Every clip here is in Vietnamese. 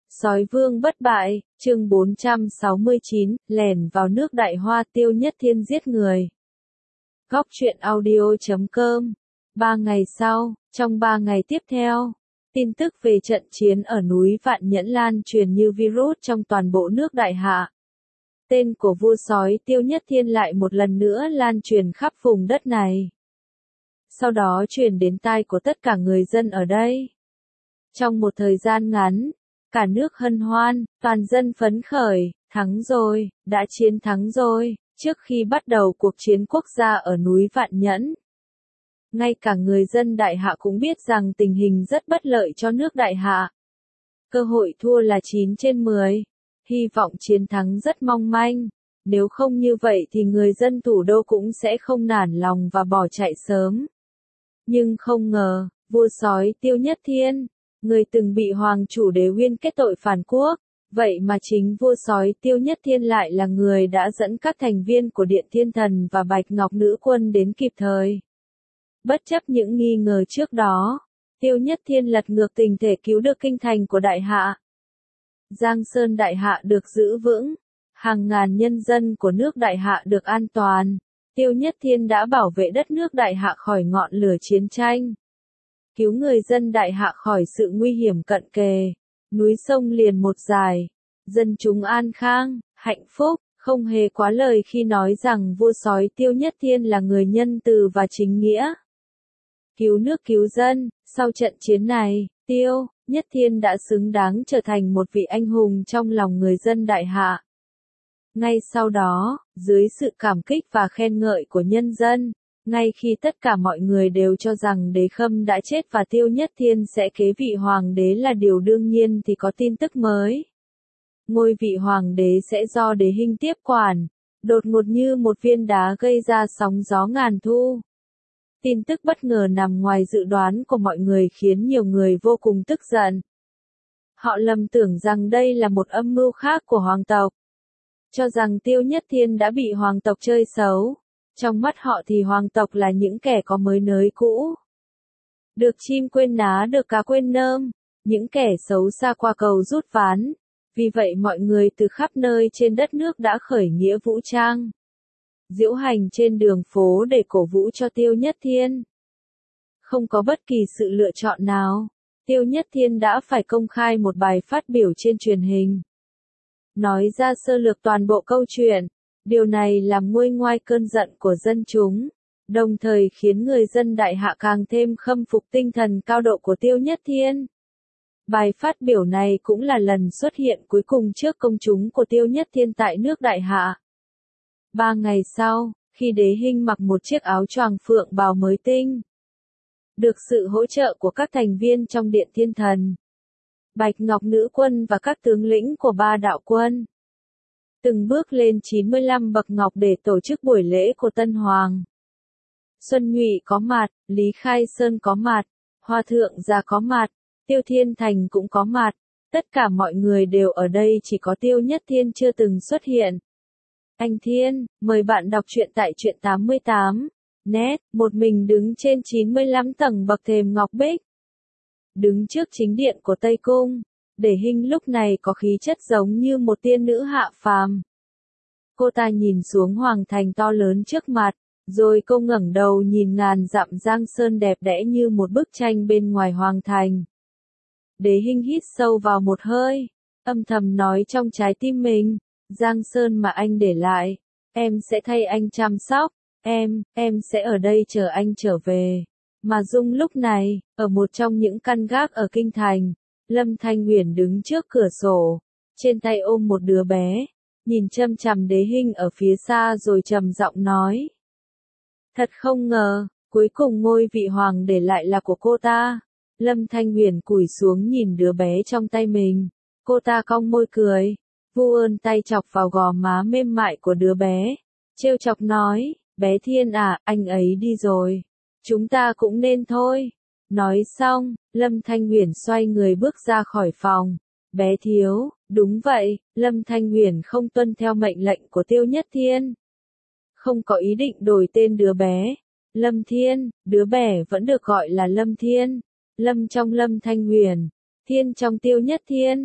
Sói vương bất bại, chương 469, lẻn vào nước Đại Hoa Tiêu Nhất Thiên giết người. Góc truyện audio.com. 3 ngày sau, trong 3 ngày tiếp theo, tin tức về trận chiến ở núi Vạn Nhẫn lan truyền như virus trong toàn bộ nước Đại Hạ. Tên của vua sói Tiêu Nhất Thiên lại một lần nữa lan truyền khắp vùng đất này. Sau đó truyền đến tai của tất cả người dân ở đây. Trong một thời gian ngắn, cả nước hân hoan, toàn dân phấn khởi, thắng rồi, đã chiến thắng rồi, trước khi bắt đầu cuộc chiến quốc gia ở núi Vạn Nhẫn. Ngay cả người dân Đại Hạ cũng biết rằng tình hình rất bất lợi cho nước Đại Hạ. Cơ hội thua là 9/10, hy vọng chiến thắng rất mong manh, nếu không như vậy thì người dân thủ đô cũng sẽ không nản lòng và bỏ chạy sớm. Nhưng không ngờ, vua sói Tiêu Nhất Thiên, người từng bị Hoàng chủ Đế Uyên kết tội phản quốc, vậy mà chính vua sói Tiêu Nhất Thiên lại là người đã dẫn các thành viên của Điện Thiên Thần và Bạch Ngọc Nữ Quân đến kịp thời. Bất chấp những nghi ngờ trước đó, Tiêu Nhất Thiên lật ngược tình thể cứu được kinh thành của Đại Hạ. Giang Sơn Đại Hạ được giữ vững, hàng ngàn nhân dân của nước Đại Hạ được an toàn. Tiêu Nhất Thiên đã bảo vệ đất nước Đại Hạ khỏi ngọn lửa chiến tranh, cứu người dân Đại Hạ khỏi sự nguy hiểm cận kề, núi sông liền một dài, dân chúng an khang, hạnh phúc, không hề quá lời khi nói rằng vua sói Tiêu Nhất Thiên là người nhân từ và chính nghĩa. Cứu nước cứu dân, sau trận chiến này, Tiêu Nhất Thiên đã xứng đáng trở thành một vị anh hùng trong lòng người dân Đại Hạ. Ngay sau đó, dưới sự cảm kích và khen ngợi của nhân dân, ngay khi tất cả mọi người đều cho rằng Đế Khâm đã chết và Tiêu Nhất Thiên sẽ kế vị hoàng đế là điều đương nhiên thì có tin tức mới. Ngôi vị hoàng đế sẽ do Đế Hinh tiếp quản, đột ngột như một viên đá gây ra sóng gió ngàn thu. Tin tức bất ngờ nằm ngoài dự đoán của mọi người khiến nhiều người vô cùng tức giận. Họ lầm tưởng rằng đây là một âm mưu khác của hoàng tộc, cho rằng Tiêu Nhất Thiên đã bị hoàng tộc chơi xấu. Trong mắt họ thì hoàng tộc là những kẻ có mới nới cũ. Được chim quên ná được cá quên nơm, những kẻ xấu xa qua cầu rút ván. Vì vậy mọi người từ khắp nơi trên đất nước đã khởi nghĩa vũ trang, diễu hành trên đường phố để cổ vũ cho Tiêu Nhất Thiên. Không có bất kỳ sự lựa chọn nào, Tiêu Nhất Thiên đã phải công khai một bài phát biểu trên truyền hình, nói ra sơ lược toàn bộ câu chuyện. Điều này làm nguôi ngoai cơn giận của dân chúng, đồng thời khiến người dân Đại Hạ càng thêm khâm phục tinh thần cao độ của Tiêu Nhất Thiên. Bài phát biểu này cũng là lần xuất hiện cuối cùng trước công chúng của Tiêu Nhất Thiên tại nước Đại Hạ. 3 ngày sau, khi Đế Hinh mặc một chiếc áo choàng phượng bào mới tinh, được sự hỗ trợ của các thành viên trong Điện Thiên Thần, Bạch Ngọc Nữ Quân và các tướng lĩnh của 3 đạo quân, từng bước lên 95 bậc ngọc để tổ chức buổi lễ của Tân Hoàng. Xuân Nhụy có mặt, Lý Khai Sơn có mặt, Hoa Thượng Gia có mặt, Tiêu Thiên Thành cũng có mặt. Tất cả mọi người đều ở đây, chỉ có Tiêu Nhất Thiên chưa từng xuất hiện. Anh Thiên, mời bạn đọc truyện tại truyện 88. Net, một mình đứng trên 95 tầng bậc thềm ngọc bích. Đứng trước chính điện của Tây Cung, Đế Hinh lúc này có khí chất giống như một tiên nữ hạ phàm. Cô ta nhìn xuống hoàng thành to lớn trước mặt, rồi cô ngẩng đầu nhìn ngàn dặm Giang Sơn đẹp đẽ như một bức tranh bên ngoài hoàng thành. Đế Hinh hít sâu vào một hơi, âm thầm nói trong trái tim mình, Giang Sơn mà anh để lại, em sẽ thay anh chăm sóc, em sẽ ở đây chờ anh trở về. Mà Dung lúc này, ở một trong những căn gác ở kinh thành, Lâm Thanh Uyển đứng trước cửa sổ, trên tay ôm một đứa bé, nhìn chăm chằm Đế Hinh ở phía xa rồi trầm giọng nói. Thật không ngờ, cuối cùng ngôi vị hoàng để lại là của cô ta. Lâm Thanh Uyển cúi xuống nhìn đứa bé trong tay mình, cô ta cong môi cười, vu ơn tay chọc vào gò má mềm mại của đứa bé, trêu chọc nói, bé Thiên à, anh ấy đi rồi, chúng ta cũng nên thôi. Nói xong, Lâm Thanh Uyển xoay người bước ra khỏi phòng. Bé thiếu, đúng vậy, Lâm Thanh Uyển không tuân theo mệnh lệnh của Tiêu Nhất Thiên. Không có ý định đổi tên đứa bé. Lâm Thiên, đứa bé vẫn được gọi là Lâm Thiên. Lâm trong Lâm Thanh Uyển, Thiên trong Tiêu Nhất Thiên.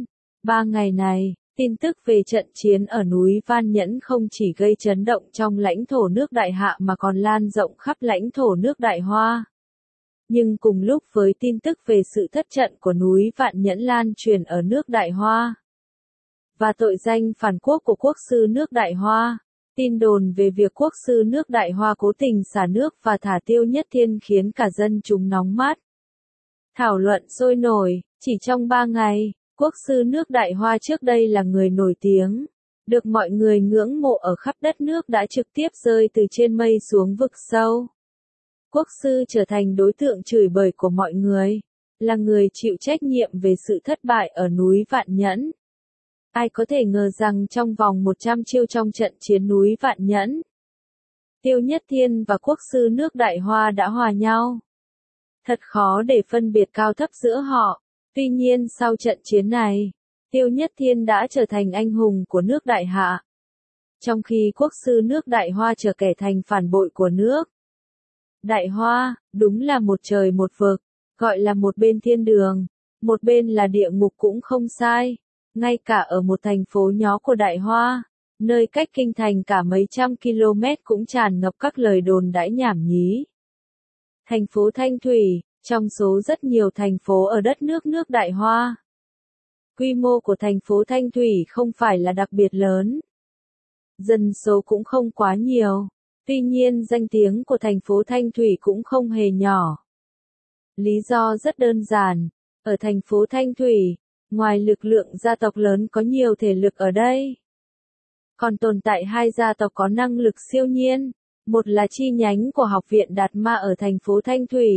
3 ngày này, tin tức về trận chiến ở núi Van Nhẫn không chỉ gây chấn động trong lãnh thổ nước Đại Hạ mà còn lan rộng khắp lãnh thổ nước Đại Hoa. Nhưng cùng lúc với tin tức về sự thất trận của núi Vạn Nhẫn lan truyền ở nước Đại Hoa và tội danh phản quốc của quốc sư nước Đại Hoa, tin đồn về việc quốc sư nước Đại Hoa cố tình xả nước và thả Tiêu Nhất Thiên khiến cả dân chúng nóng mắt. Thảo luận sôi nổi, chỉ trong 3 ngày, quốc sư nước Đại Hoa trước đây là người nổi tiếng, được mọi người ngưỡng mộ ở khắp đất nước đã trực tiếp rơi từ trên mây xuống vực sâu. Quốc sư trở thành đối tượng chửi bới của mọi người, là người chịu trách nhiệm về sự thất bại ở núi Vạn Nhẫn. Ai có thể ngờ rằng trong vòng 100 chiêu trong trận chiến núi Vạn Nhẫn, Tiêu Nhất Thiên và quốc sư nước Đại Hoa đã hòa nhau. Thật khó để phân biệt cao thấp giữa họ. Tuy nhiên sau trận chiến này, Tiêu Nhất Thiên đã trở thành anh hùng của nước Đại Hạ. Trong khi quốc sư nước Đại Hoa trở kẻ thành phản bội của nước Đại Hoa, đúng là một trời một vực, gọi là một bên thiên đường, một bên là địa ngục cũng không sai. Ngay cả ở một thành phố nhỏ của Đại Hoa, nơi cách kinh thành cả mấy trăm km cũng tràn ngập các lời đồn đãi nhảm nhí. Thành phố Thanh Thủy, trong số rất nhiều thành phố ở đất nước nước Đại Hoa, quy mô của thành phố Thanh Thủy không phải là đặc biệt lớn. Dân số cũng không quá nhiều. Tuy nhiên danh tiếng của thành phố Thanh Thủy cũng không hề nhỏ. Lý do rất đơn giản. Ở thành phố Thanh Thủy, ngoài lực lượng gia tộc lớn có nhiều thể lực ở đây, còn tồn tại 2 gia tộc có năng lực siêu nhiên. Một là chi nhánh của Học viện Đạt Ma ở thành phố Thanh Thủy.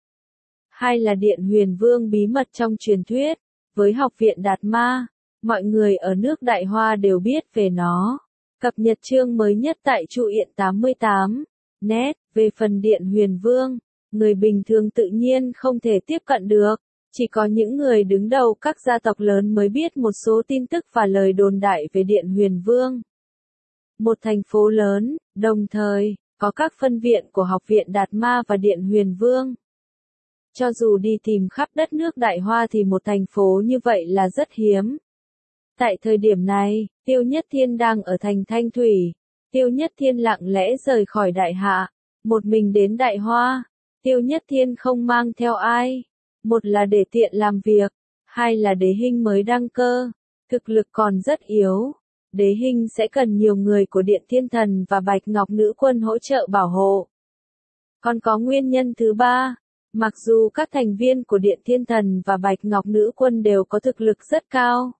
2 là Điện Huyền Vương bí mật trong truyền thuyết. Với Học viện Đạt Ma, mọi người ở nước Đại Hoa đều biết về nó. Cập nhật chương mới nhất tại Truyện 88. Net, về phần Điện Huyền Vương, người bình thường tự nhiên không thể tiếp cận được. Chỉ có những người đứng đầu các gia tộc lớn mới biết một số tin tức và lời đồn đại về Điện Huyền Vương. Một thành phố lớn, đồng thời, có các phân viện của Học viện Đạt Ma và Điện Huyền Vương. Cho dù đi tìm khắp đất nước Đại Hoa thì một thành phố như vậy là rất hiếm. Tại thời điểm này, Tiêu Nhất Thiên đang ở thành Thanh Thủy. Tiêu Nhất Thiên lặng lẽ rời khỏi Đại Hạ, một mình đến Đại Hoa. Tiêu Nhất Thiên không mang theo ai. Một là để tiện làm việc, 2 là Đế Hinh mới đăng cơ, thực lực còn rất yếu. Đế Hinh sẽ cần nhiều người của Điện Thiên Thần và Bạch Ngọc Nữ Quân hỗ trợ bảo hộ. Còn có nguyên nhân thứ 3, mặc dù các thành viên của Điện Thiên Thần và Bạch Ngọc Nữ Quân đều có thực lực rất cao,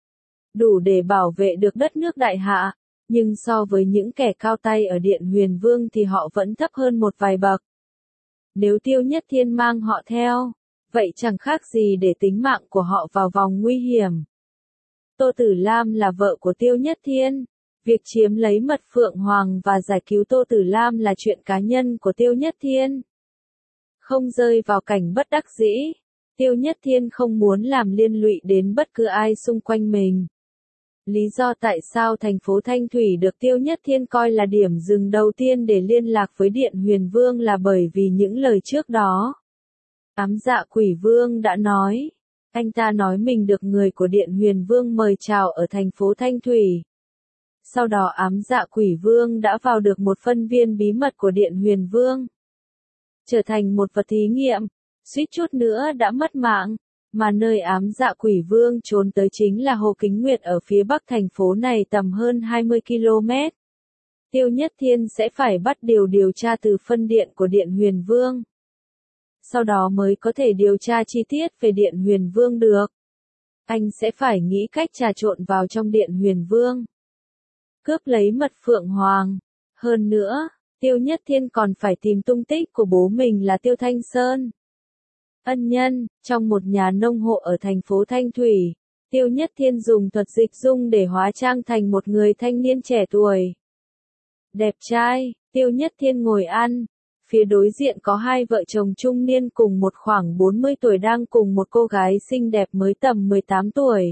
đủ để bảo vệ được đất nước Đại Hạ, nhưng so với những kẻ cao tay ở Điện Huyền Vương thì họ vẫn thấp hơn một vài bậc. Nếu Tiêu Nhất Thiên mang họ theo, vậy chẳng khác gì để tính mạng của họ vào vòng nguy hiểm. Tô Tử Lam là vợ của Tiêu Nhất Thiên. Việc chiếm lấy Mật Phượng Hoàng và giải cứu Tô Tử Lam là chuyện cá nhân của Tiêu Nhất Thiên. Không rơi vào cảnh bất đắc dĩ, Tiêu Nhất Thiên không muốn làm liên lụy đến bất cứ ai xung quanh mình. Lý do tại sao thành phố Thanh Thủy được Tiêu Nhất Thiên coi là điểm dừng đầu tiên để liên lạc với Điện Huyền Vương là bởi vì những lời trước đó. Ám Dạ Quỷ Vương đã nói. Anh ta nói mình được người của Điện Huyền Vương mời chào ở thành phố Thanh Thủy. Sau đó Ám Dạ Quỷ Vương đã vào được một phân viên bí mật của Điện Huyền Vương, trở thành một vật thí nghiệm, suýt chút nữa đã mất mạng. Mà nơi Ám Dạ Quỷ Vương trốn tới chính là Hồ Kính Nguyệt ở phía bắc thành phố này tầm hơn 20 km. Tiêu Nhất Thiên sẽ phải bắt điều tra từ phân điện của Điện Huyền Vương. Sau đó mới có thể điều tra chi tiết về Điện Huyền Vương được. Anh sẽ phải nghĩ cách trà trộn vào trong Điện Huyền Vương, cướp lấy Mật Phượng Hoàng. Hơn nữa, Tiêu Nhất Thiên còn phải tìm tung tích của bố mình là Tiêu Thanh Sơn. Ân nhân, trong một nhà nông hộ ở thành phố Thanh Thủy, Tiêu Nhất Thiên dùng thuật dịch dung để hóa trang thành một người thanh niên trẻ tuổi. Đẹp trai, Tiêu Nhất Thiên ngồi ăn. Phía đối diện có 2 vợ chồng trung niên cùng một khoảng 40 tuổi đang cùng một cô gái xinh đẹp mới tầm 18 tuổi.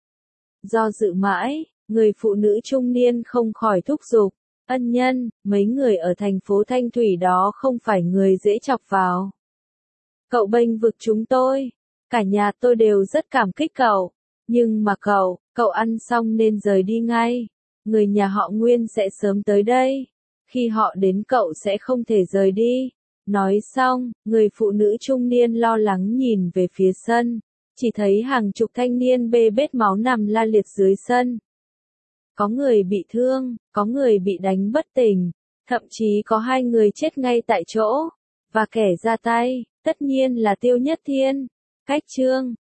Do dự mãi, người phụ nữ trung niên không khỏi thúc giục. Ân nhân, mấy người ở thành phố Thanh Thủy đó không phải người dễ chọc vào. Cậu bênh vực chúng tôi. Cả nhà tôi đều rất cảm kích cậu. Nhưng mà cậu ăn xong nên rời đi ngay. Người nhà họ Nguyên sẽ sớm tới đây. Khi họ đến cậu sẽ không thể rời đi. Nói xong, người phụ nữ trung niên lo lắng nhìn về phía sân. Chỉ thấy hàng chục thanh niên bê bết máu nằm la liệt dưới sân. Có người bị thương, có người bị đánh bất tỉnh. Thậm chí có 2 người chết ngay tại chỗ. Và kẻ ra tay, tất nhiên là Tiêu Nhất Thiên. Cách chương